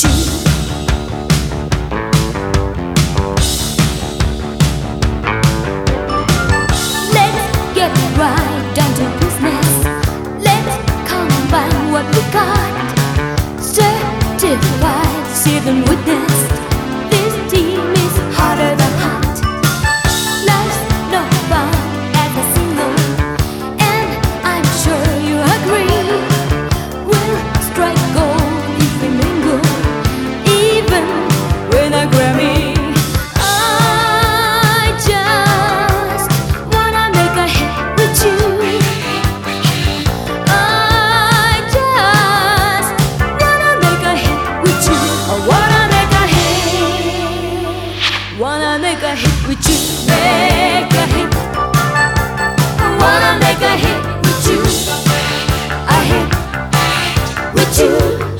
with you. Let's get right down to business. Let's combine what we got. Certified, seasoned witness. This team is harder than hot. Life's no fun as a single, and I'm sure you agree. We'll strike gold if we mingle, even with a Grammy. I just wanna make a hit with you. I just wanna make a hit with you. I wanna make a hit. Wanna make a hit with you. Make a hit. I wanna make a hit with you. A hit with you.